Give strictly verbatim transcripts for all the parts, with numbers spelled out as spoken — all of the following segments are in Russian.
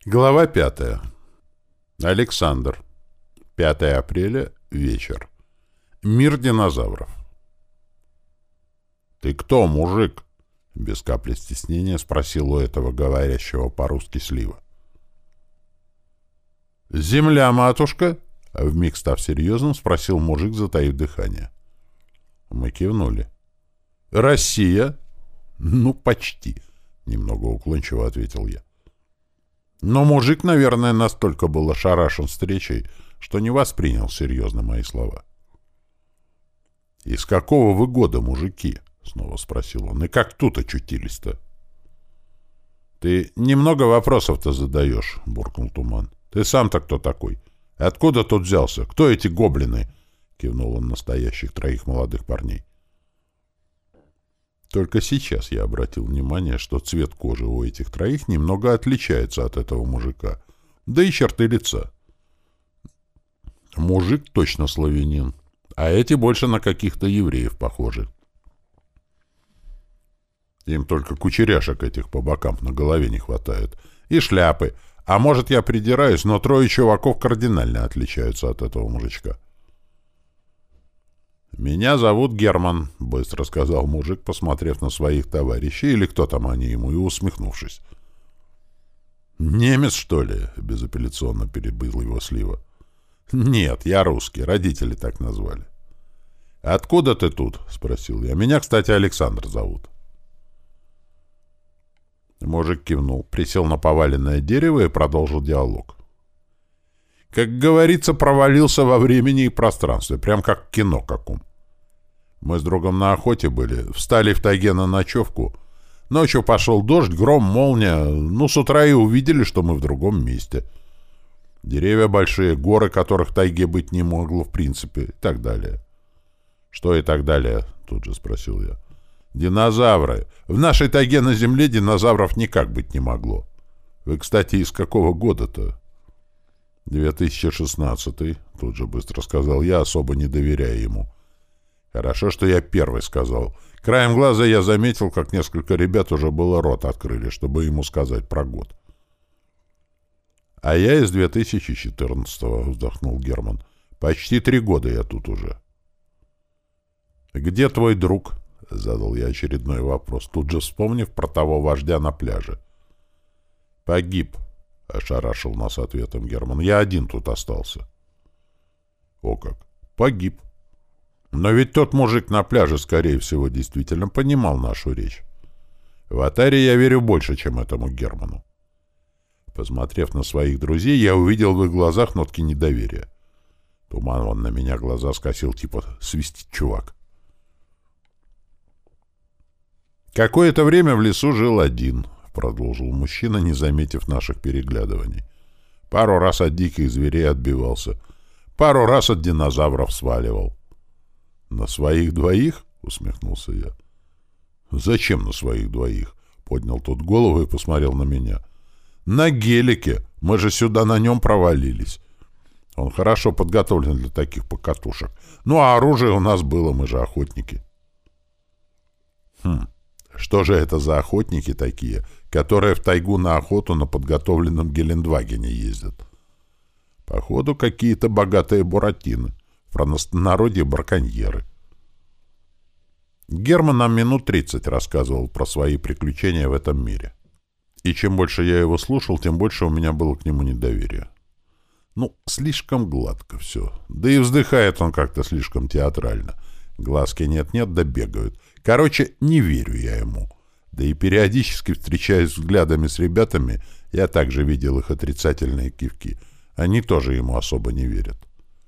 Глава пятая. Александр. пятое апреля. Вечер. Мир динозавров. «Ты кто, мужик?» — без капли стеснения спросил у этого говорящего по-русски Слива. «Земля, матушка?» — вмиг став серьезным, спросил мужик, затаив дыхание. Мы кивнули. «Россия?» «Ну, почти», — немного уклончиво ответил я. Но мужик, наверное, настолько был ошарашен встречей, что не воспринял серьезно мои слова. «Из какого вы года, мужики?» — снова спросил он. «И как тут очутились-то?» «Ты немного вопросов-то задаешь», — буркнул Туман. «Ты сам-то кто такой? Откуда тут взялся? Кто эти гоблины?» — кивнул он настоящих троих молодых парней. Только сейчас я обратил внимание, что цвет кожи у этих троих немного отличается от этого мужика, да и черты лица. Мужик точно славянин, а эти больше на каких-то евреев похожи. Им только кучеряшек этих по бокам на голове не хватает. И шляпы. А может, я придираюсь, но трое чуваков кардинально отличаются от этого мужичка. «Меня зовут Герман», — быстро сказал мужик, посмотрев на своих товарищей, или кто там они ему, и усмехнувшись. «Немец, что ли?» — безапелляционно перебил его Слива. «Нет, я русский, родители так назвали». «Откуда ты тут?» — спросил я. «Меня, кстати, Александр зовут». Мужик кивнул, присел на поваленное дерево и продолжил диалог. Как говорится, провалился во времени и пространстве, прям как в кино каком. Мы с другом на охоте были, встали в тайге на ночевку. Ночью пошел дождь, гром, молния. Ну, с утра и увидели, что мы в другом месте. Деревья большие, горы, которых в тайге быть не могло в принципе, и так далее. «Что и так далее?» — тут же спросил я. «Динозавры. В нашей тайге на земле динозавров никак быть не могло. Вы, кстати, из какого года-то?» две тысячи шестнадцатый, тут же быстро сказал я, особо не доверяя ему. Хорошо, что я первый сказал. Краем глаза я заметил, как несколько ребят уже было рот открыли, чтобы ему сказать про год. А я из две тысячи четырнадцатого, вздохнул Герман. Почти три года я тут уже. «Где твой друг?» — задал я очередной вопрос, тут же вспомнив про того вождя на пляже. «Погиб», — ошарашил нас ответом Герман. «Я один тут остался». «О как! Погиб. Но ведь тот мужик на пляже, скорее всего, действительно понимал нашу речь. В Атаре я верю больше, чем этому Герману». Посмотрев на своих друзей, я увидел в их глазах нотки недоверия. Туман вон на меня глаза скосил, типа «свистит чувак». «Какое-то время в лесу жил один», — продолжил мужчина, не заметив наших переглядываний. «Пару раз от диких зверей отбивался. Пару раз от динозавров сваливал». «На своих двоих?» — усмехнулся я. «Зачем на своих двоих?» — поднял тот голову и посмотрел на меня. «На гелике. Мы же сюда на нем провалились. Он хорошо подготовлен для таких покатушек. Ну, а оружие у нас было, мы же охотники». «Хм, что же это за охотники такие, которые в тайгу на охоту на подготовленном Гелендвагене ездят? Походу, какие-то богатые буратины, в простонародье браконьеры». Герман нам минут тридцать рассказывал про свои приключения в этом мире. И чем больше я его слушал, тем больше у меня было к нему недоверия. Ну, слишком гладко все. Да и вздыхает он как-то слишком театрально. Глазки нет-нет, да бегают. Короче, не верю я ему. Да и периодически, встречаясь взглядами с ребятами, я также видел их отрицательные кивки. Они тоже ему особо не верят.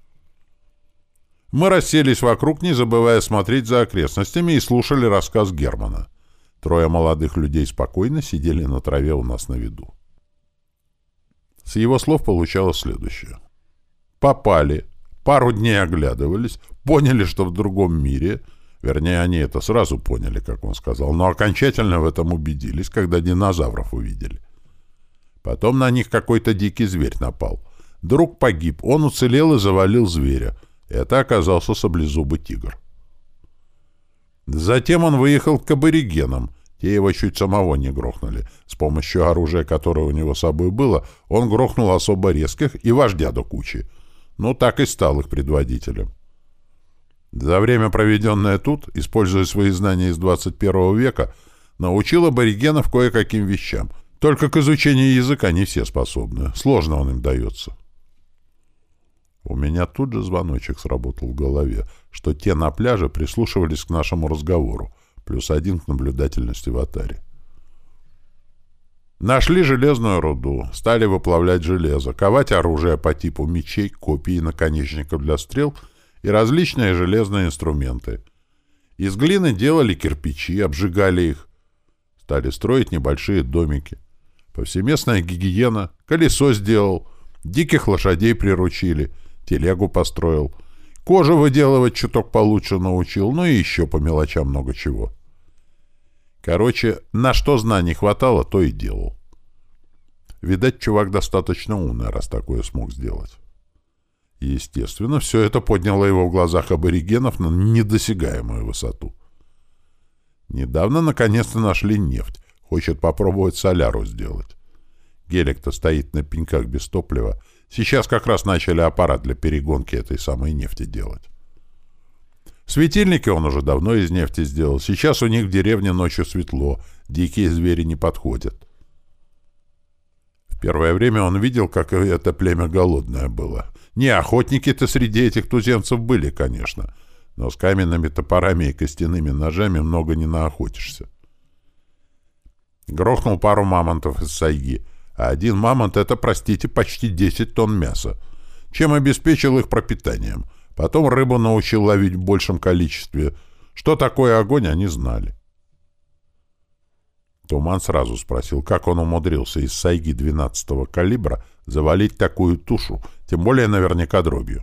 Мы расселись вокруг, не забывая смотреть за окрестностями, и слушали рассказ Германа. Трое молодых людей спокойно сидели на траве у нас на виду. С его слов получалось следующее. Попали, пару дней оглядывались, поняли, что в другом мире, вернее, они это сразу поняли, как он сказал, но окончательно в этом убедились, когда динозавров увидели. Потом на них какой-то дикий зверь напал. Друг погиб, он уцелел и завалил зверя. Это оказался саблезубый тигр. Затем он выехал к аборигенам. Те его чуть самого не грохнули. С помощью оружия, которое у него с собой было, он грохнул особо резких и вождя до кучи. Ну, так и стал их предводителем. За время, проведенное тут, используя свои знания из двадцать первого века, научил аборигенов кое-каким вещам. Только к изучению языка не все способны. Сложно он им дается. У меня тут же звоночек сработал в голове, что те на пляже прислушивались к нашему разговору, плюс один к наблюдательности в атаре. Нашли железную руду, стали выплавлять железо, ковать оружие по типу мечей, копий, наконечников для стрел и различные железные инструменты. Из глины делали кирпичи, обжигали их. Стали строить небольшие домики. Повсеместная гигиена, колесо сделал, диких лошадей приручили, телегу построил, кожу выделывать чуток получше научил, ну и еще по мелочам много чего. Короче, на что знаний хватало, то и делал. Видать, чувак достаточно умный, раз такое смог сделать. Естественно, все это подняло его в глазах аборигенов на недосягаемую высоту. Недавно наконец-то нашли нефть. Хочет попробовать соляру сделать. Гелик-то стоит на пеньках без топлива. Сейчас как раз начали аппарат для перегонки этой самой нефти делать. Светильники он уже давно из нефти сделал. Сейчас у них в деревне ночью светло. Дикие звери не подходят. В первое время он видел, как это племя голодное было. Не, охотники-то среди этих туземцев были, конечно. Но с каменными топорами и костяными ножами много не наохотишься. Грохнул пару мамонтов из сайги. А один мамонт — это, простите, почти десять тонн мяса. Чем обеспечил их пропитанием. Потом рыбу научил ловить в большем количестве. Что такое огонь, они знали. Туман сразу спросил, как он умудрился из сайги двенадцатого калибра завалить такую тушу, тем более наверняка дробью.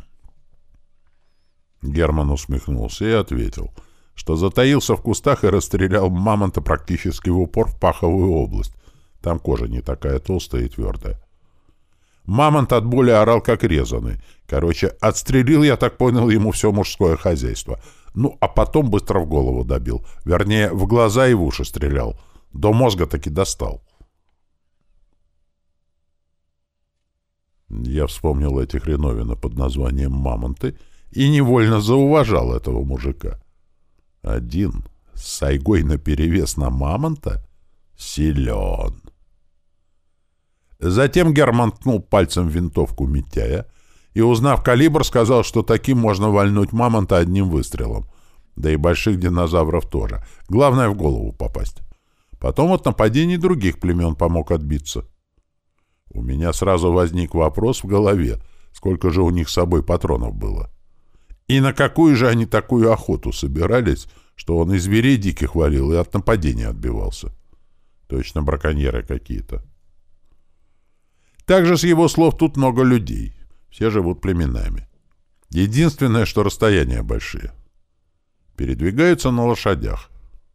Герман усмехнулся и ответил, что затаился в кустах и расстрелял мамонта практически в упор в паховую область. Там кожа не такая толстая и твердая. Мамонт от боли орал, как резаный. Короче, отстрелил, я так понял, ему все мужское хозяйство. Ну, а потом быстро в голову добил. Вернее, в глаза и в уши стрелял. До мозга таки достал. Я вспомнил эти хреновины под названием «мамонты» и невольно зауважал этого мужика. Один с сайгой наперевес на мамонта силен. Затем Герман ткнул пальцем в винтовку Митяя и, узнав калибр, сказал, что таким можно вальнуть мамонта одним выстрелом. Да и больших динозавров тоже. Главное — в голову попасть. Потом от нападений других племен помог отбиться. У меня сразу возник вопрос в голове, сколько же у них с собой патронов было. И на какую же они такую охоту собирались, что он и зверей диких валил, и от нападения отбивался. Точно браконьеры какие-то. Также с его слов тут много людей. Все живут племенами. Единственное, что расстояния большие. Передвигаются на лошадях.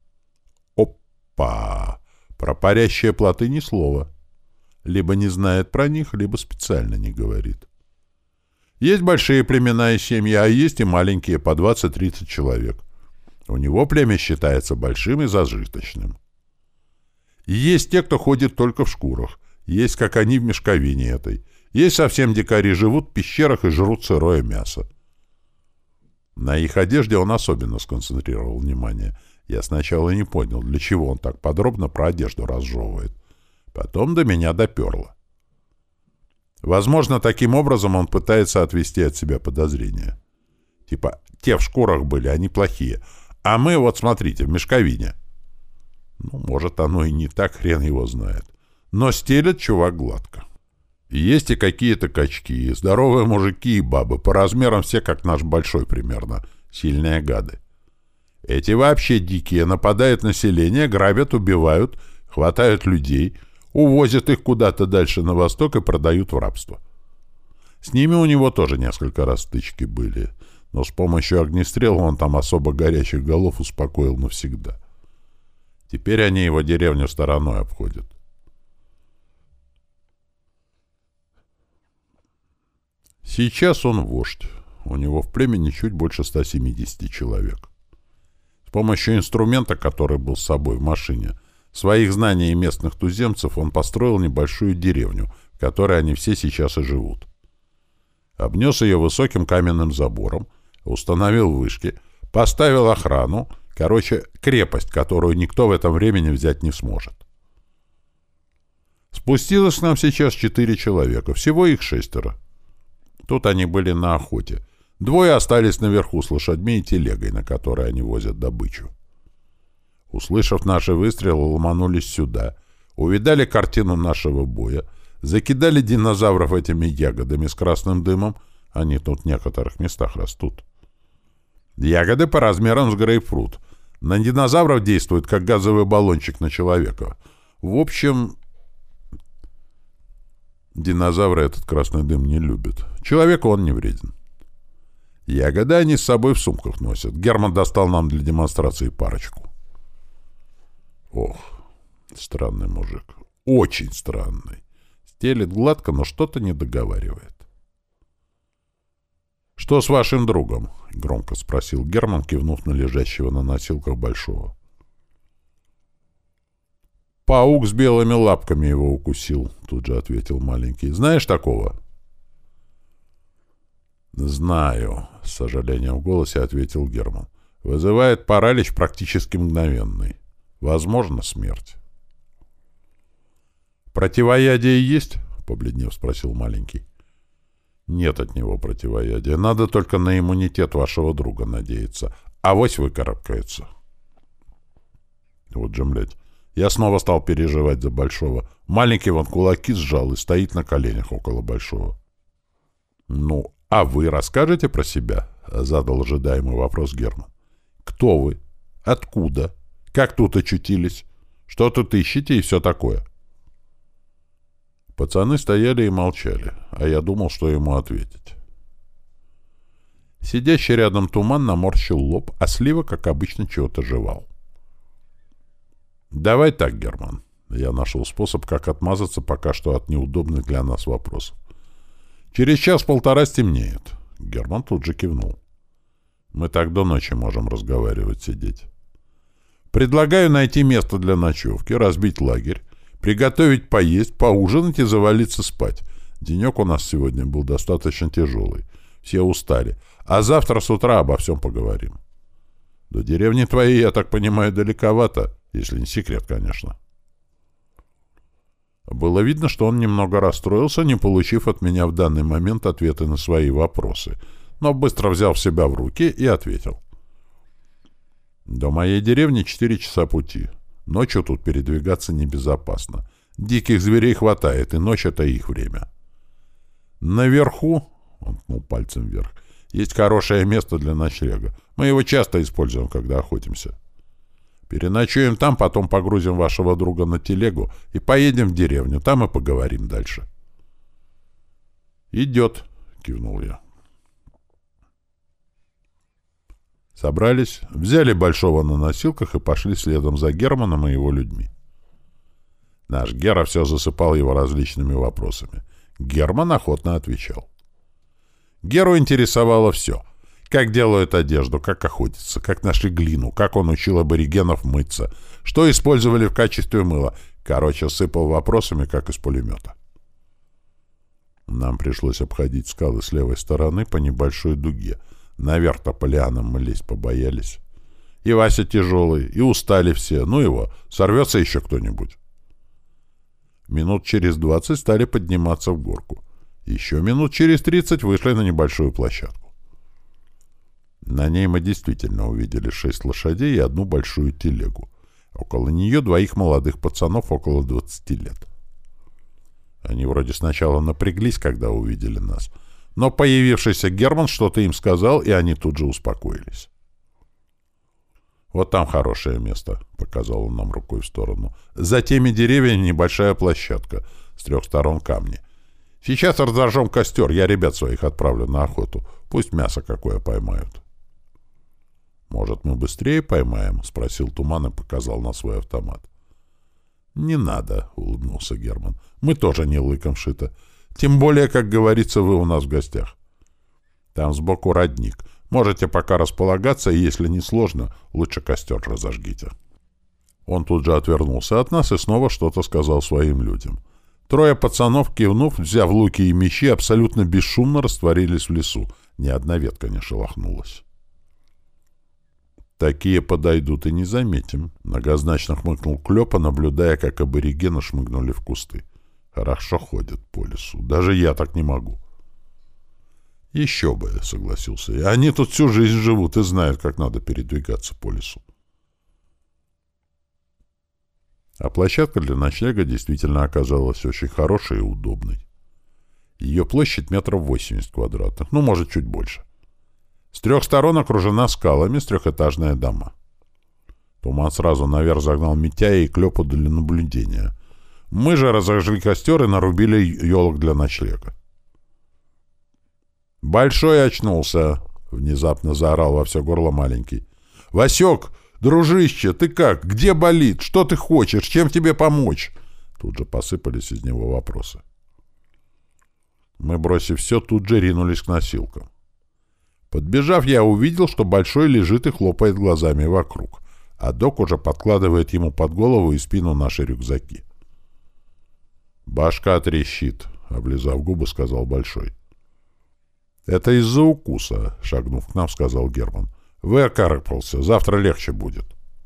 Опа! Про парящие плоты ни слова. Либо не знает про них, либо специально не говорит. Есть большие племена и семьи, а есть и маленькие, по двадцать-тридцать человек. У него племя считается большим и зажиточным. Есть те, кто ходит только в шкурах. Есть, как они, в мешковине этой. Есть совсем дикари, живут в пещерах и жрут сырое мясо. На их одежде он особенно сконцентрировал внимание. Я сначала не понял, для чего он так подробно про одежду разжевывает. Потом до меня доперло. Возможно, таким образом он пытается отвести от себя подозрения. Типа, те в шкурах были, они плохие. А мы, вот смотрите, в мешковине. Ну, может, оно и не так, хрен его знает. Но стелет чувак гладко. Есть и какие-то качки, здоровые мужики и бабы, по размерам все как наш большой примерно, сильные гады. Эти вообще дикие, нападают на население, грабят, убивают, хватают людей, увозят их куда-то дальше на восток и продают в рабство. С ними у него тоже несколько раз стычки были, но с помощью огнестрела он там особо горячих голов успокоил навсегда. Теперь они его деревню стороной обходят. Сейчас он вождь. У него в племени чуть больше ста семидесяти человек. С помощью инструмента, который был с собой в машине, своих знаний и местных туземцев, он построил небольшую деревню, в которой они все сейчас и живут. Обнес ее высоким каменным забором, установил вышки, поставил охрану, короче, крепость, которую никто в этом времени взять не сможет. Спустилось к нам сейчас четыре человека, всего их шестеро. Тут они были на охоте. Двое остались наверху с лошадьми и телегой, на которой они возят добычу. Услышав наши выстрелы, ломанулись сюда, увидали картину нашего боя, закидали динозавров этими ягодами с красным дымом, они тут в некоторых местах растут. Ягоды по размерам с грейпфрут. На динозавров действует, как газовый баллончик на человека. В общем, динозавры этот красный дым не любят. Человеку он не вреден. Ягоды они с собой в сумках носят. Герман достал нам для демонстрации парочку. Ох, странный мужик. Очень странный. Стелет гладко, но что-то не договаривает. «Что с вашим другом?» — громко спросил Герман, кивнув на лежащего на носилках большого. «Паук с белыми лапками его укусил», — тут же ответил маленький. «Знаешь такого?» «Знаю», — с сожалением в голосе ответил Герман. «Вызывает паралич практически мгновенный. Возможно, смерть». «Противоядие есть?» — побледнев спросил маленький. «Нет от него противоядия. Надо только на иммунитет вашего друга надеяться. Авось выкарабкается». Вот же, блядь. Я снова стал переживать за Большого. Маленький вон кулаки сжал и стоит на коленях около Большого. «Ну, а вы расскажете про себя?» — задал ожидаемый вопрос Герман. «Кто вы? Откуда? Как тут очутились? Что тут ищете и все такое?» Пацаны стояли и молчали, а я думал, что ему ответить. Сидящий рядом Туман наморщил лоб, а Слива, как обычно, чего-то жевал. «Давай так, Герман». Я нашел способ, как отмазаться пока что от неудобных для нас вопросов. «Через час-полтора стемнеет». Герман тут же кивнул. «Мы так до ночи можем разговаривать, сидеть. Предлагаю найти место для ночевки, разбить лагерь, приготовить поесть, поужинать и завалиться спать. Денек у нас сегодня был достаточно тяжелый. Все устали. А завтра с утра обо всем поговорим. До деревни твоей, я так понимаю, далековато, если не секрет, конечно». Было видно, что он немного расстроился, не получив от меня в данный момент ответы на свои вопросы, но быстро взял себя в руки и ответил. «До моей деревни четыре часа пути. Ночью тут передвигаться небезопасно. Диких зверей хватает, и ночь — это их время. Наверху, — он ткнул пальцем вверх, — есть хорошее место для ночлега. Мы его часто используем, когда охотимся. Переночуем там, потом погрузим вашего друга на телегу и поедем в деревню. Там и поговорим дальше». «Идет», — кивнул я. Собрались, взяли Большого на носилках и пошли следом за Германом и его людьми. Наш Гера все засыпал его различными вопросами. Герман охотно отвечал. Геру интересовало все. Как делают одежду, как охотятся, как нашли глину, как он учил аборигенов мыться, что использовали в качестве мыла. Короче, сыпал вопросами, как из пулемета. Нам пришлось обходить скалы с левой стороны по небольшой дуге. Наверх-то по лианам мы лезть побоялись. И Вася тяжелый, и устали все. Ну его, сорвется еще кто-нибудь. Минут через двадцать стали подниматься в горку. Еще минут через тридцать вышли на небольшую площадку. На ней мы действительно увидели шесть лошадей и одну большую телегу. Около нее двоих молодых пацанов около двадцати лет. Они вроде сначала напряглись, когда увидели нас, но появившийся Герман что-то им сказал, и они тут же успокоились. «Вот там хорошее место», — показал он нам рукой в сторону. «За теми деревьями небольшая площадка, с трех сторон камни. Сейчас разожжем костер, я ребят своих отправлю на охоту. Пусть мясо какое поймают». «Может, мы быстрее поймаем?» — спросил Туман и показал на свой автомат. «Не надо», — улыбнулся Герман. «Мы тоже не лыком шито. Тем более, как говорится, вы у нас в гостях. Там сбоку родник. Можете пока располагаться, и если не сложно, лучше костер разожгите». Он тут же отвернулся от нас и снова что-то сказал своим людям. Трое пацанов, кивнув, взяв луки и мечи, абсолютно бесшумно растворились в лесу. Ни одна ветка не шелохнулась. «Такие подойдут и не заметим», — многозначно хмыкнул Клёпа, наблюдая, как аборигены шмыгнули в кусты. «Хорошо ходят по лесу. Даже я так не могу». «Еще бы», — согласился я. «Они тут всю жизнь живут и знают, как надо передвигаться по лесу». А площадка для ночлега действительно оказалась очень хорошей и удобной. Ее площадь метров восемьдесят квадратных, ну, может, чуть больше. С трех сторон окружена скалами с трехэтажные дома. Туман сразу наверх загнал Митяя и Клёпу для наблюдения. Мы же разожгли костер и нарубили елок для ночлега. «Большой очнулся!» — внезапно заорал во все горло маленький. «Васек! Дружище, ты как? Где болит? Что ты хочешь? Чем тебе помочь?» Тут же посыпались из него вопросы. Мы, бросив все, тут же ринулись к носилкам. Подбежав, я увидел, что Большой лежит и хлопает глазами вокруг, а док уже подкладывает ему под голову и спину наши рюкзаки. «Башка трещит», — облизав губы, сказал Большой. «Это из-за укуса», — шагнув к нам, сказал Герман. «Выкарабкался, завтра легче будет».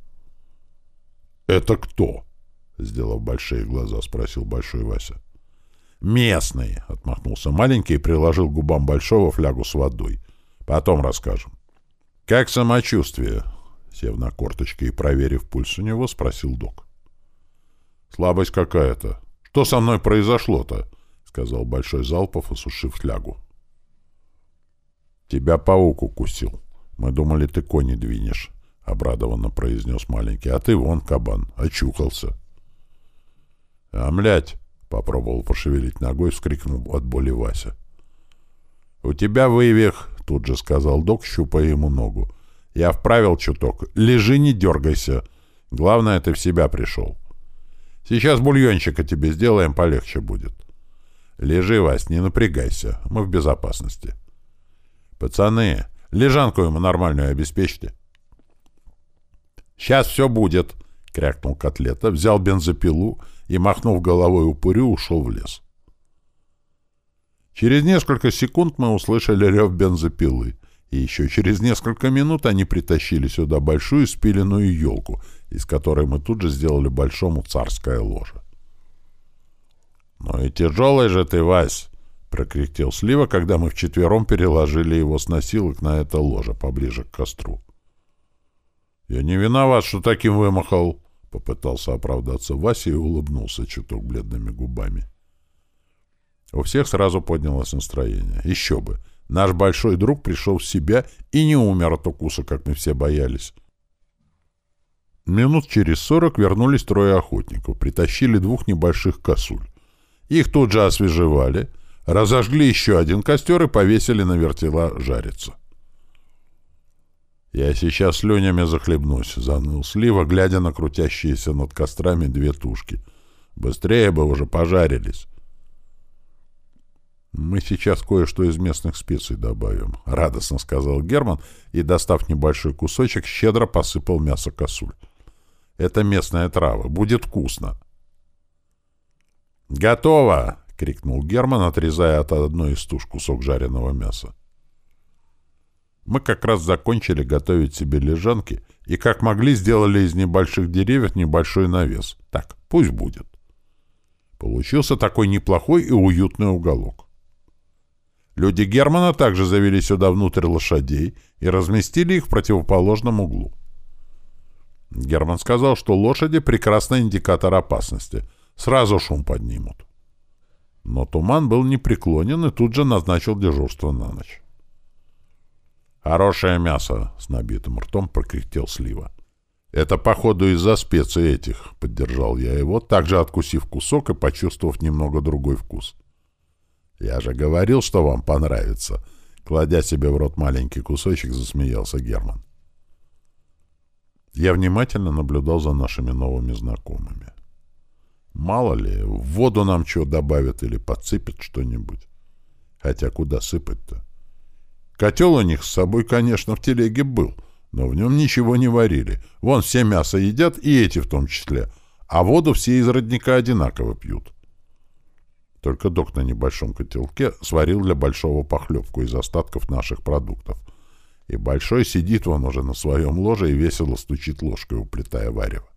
«Это кто?» — сделав большие глаза, спросил Большой Вася. «Местный», — отмахнулся маленький и приложил к губам Большого флягу с водой. «Потом расскажем». «Как самочувствие?» — сев на корточки и проверив пульс у него, спросил док. «Слабость какая-то. Что со мной произошло-то?» — сказал Большой Залпов, осушив флягу. «Тебя паук укусил. Мы думали, ты кони двинешь», — обрадованно произнес маленький. «А ты вон, кабан, очухался». «А, млядь!» — попробовал пошевелить ногой, вскрикнул от боли Вася. «У тебя вывих», — тут же сказал док, щупая ему ногу. «Я вправил чуток. Лежи, не дергайся. Главное, ты в себя пришел. Сейчас бульончика тебе сделаем, полегче будет. Лежи, Вась, не напрягайся. Мы в безопасности. Пацаны, лежанку ему нормальную обеспечьте». «Сейчас все будет», — крякнул Котлета, взял бензопилу и, махнув головой упырю, ушел в лес. Через несколько секунд мы услышали рев бензопилы, и еще через несколько минут они притащили сюда большую спиленную елку, из которой мы тут же сделали Большому царское ложе. «Ну и тяжелый же ты, Вась!» — прокряхтел Слива, когда мы вчетвером переложили его с носилок на это ложе поближе к костру. «Я не виноват, что таким вымахал», — попытался оправдаться Вася и улыбнулся чуток бледными губами. У всех сразу поднялось настроение. Еще бы! Наш большой друг пришел в себя и не умер от укуса, как мы все боялись. Минут через сорок вернулись трое охотников, притащили двух небольших косуль. Их тут же освежевали, разожгли еще один костер и повесили на вертела жариться. «Я сейчас слюнями захлебнусь», — заныл Слива, глядя на крутящиеся над кострами две тушки. «Быстрее бы уже пожарились». «Мы сейчас кое-что из местных специй добавим», — радостно сказал Герман и, достав небольшой кусочек, щедро посыпал мясо косуль. «Это местная трава. Будет вкусно». «Готово!» — крикнул Герман, отрезая от одной из туш кусок жареного мяса. Мы как раз закончили готовить себе лежанки и, как могли, сделали из небольших деревьев небольшой навес. Так, пусть будет. Получился такой неплохой и уютный уголок. Люди Германа также завели сюда внутрь лошадей и разместили их в противоположном углу. Герман сказал, что лошади — прекрасный индикатор опасности. Сразу шум поднимут. Но Туман был непреклонен и тут же назначил дежурство на ночь. «Хорошее мясо!» — с набитым ртом прокряхтел Слива. «Это, походу, из-за специй этих», — поддержал я его, также откусив кусок и почувствовав немного другой вкус. «Я же говорил, что вам понравится», — кладя себе в рот маленький кусочек, засмеялся Герман. Я внимательно наблюдал за нашими новыми знакомыми. Мало ли, в воду нам что добавят или подсыпят что-нибудь. Хотя куда сыпать-то? Котел у них с собой, конечно, в телеге был, но в нем ничего не варили. Вон все мясо едят, и эти в том числе, а воду все из родника одинаково пьют. Только док на небольшом котелке сварил для Большого похлебку из остатков наших продуктов. И Большой сидит вон уже на своем ложе и весело стучит ложкой, уплетая варево.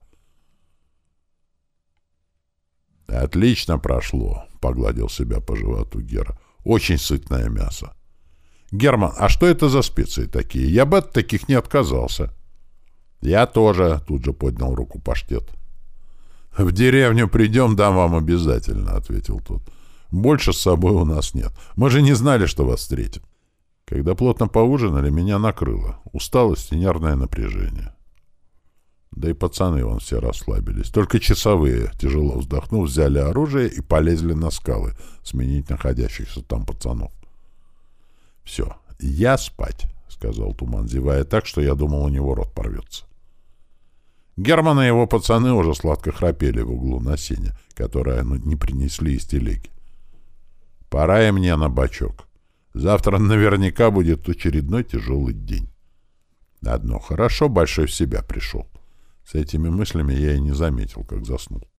«Отлично прошло», — погладил себя по животу Гера. «Очень сытное мясо». «Герман, а что это за специи такие? Я бы от таких не отказался». «Я тоже», — тут же поднял руку паштет. «В деревню придем, дам вам обязательно», — ответил тот. «Больше с собой у нас нет. Мы же не знали, что вас встретим». Когда плотно поужинали, меня накрыло. Усталость и нервное напряжение. Да и пацаны вон все расслабились. Только часовые, тяжело вздохнув, взяли оружие и полезли на скалы сменить находящихся там пацанов. «Все, я спать», — сказал Туман, зевая так, что я думал, у него рот порвется. Герман и его пацаны уже сладко храпели в углу на сене, которое не принесли из телеги. «Пора и мне на бочок. Завтра наверняка будет очередной тяжелый день». Одно хорошо, Большой в себя пришел. С этими мыслями я и не заметил, как заснул.